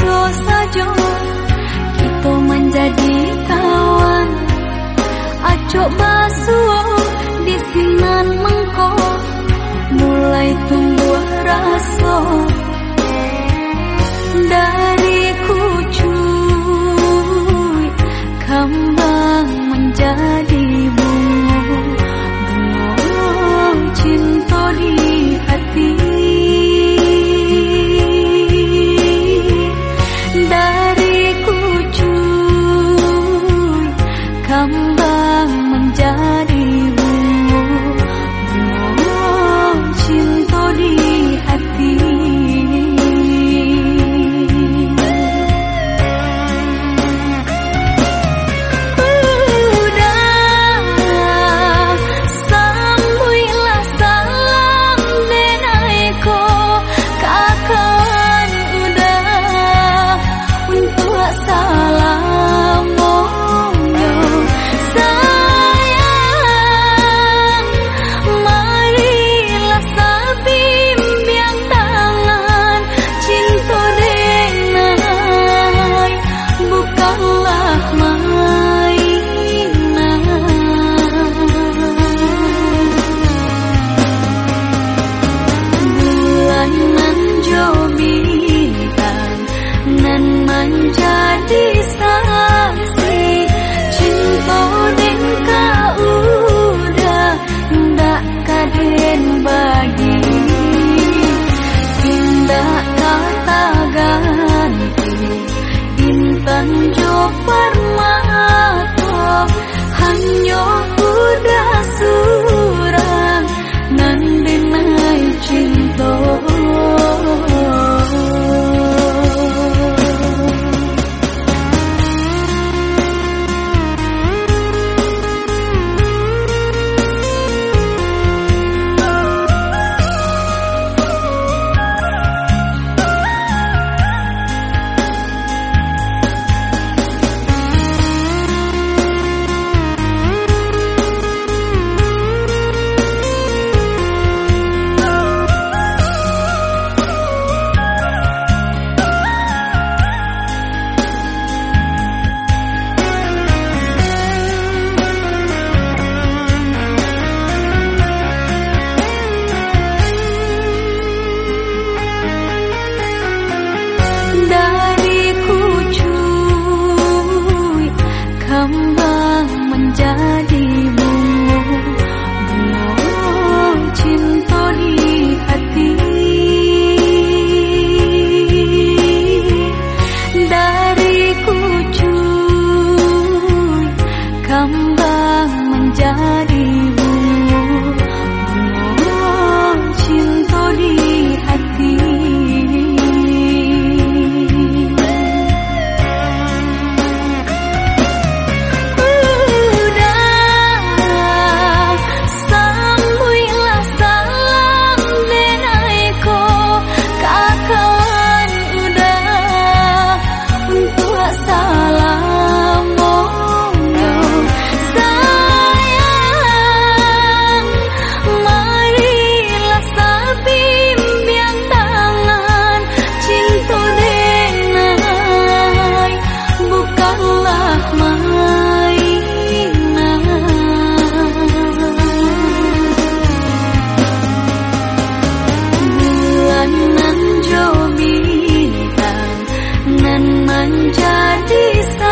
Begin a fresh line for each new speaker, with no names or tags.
podo saja kita menjadi kawan. Aco basuh di sinan mengko mulai tumbuh rasa dari kucuy kembang menjadi bunga cinta di hati. Dari kucuy kembang menjadi bunga cinta di hati. Menjadi saksi cinta dan kau udah ndak kaden bagi indah kata ganti intan jo permata hanya udah surang nan denai cinta. Dari kucuy kembang menjadi bunga cinta di hati. Dari kucuy kembang menjadi bunga cinta di hati. Menjadi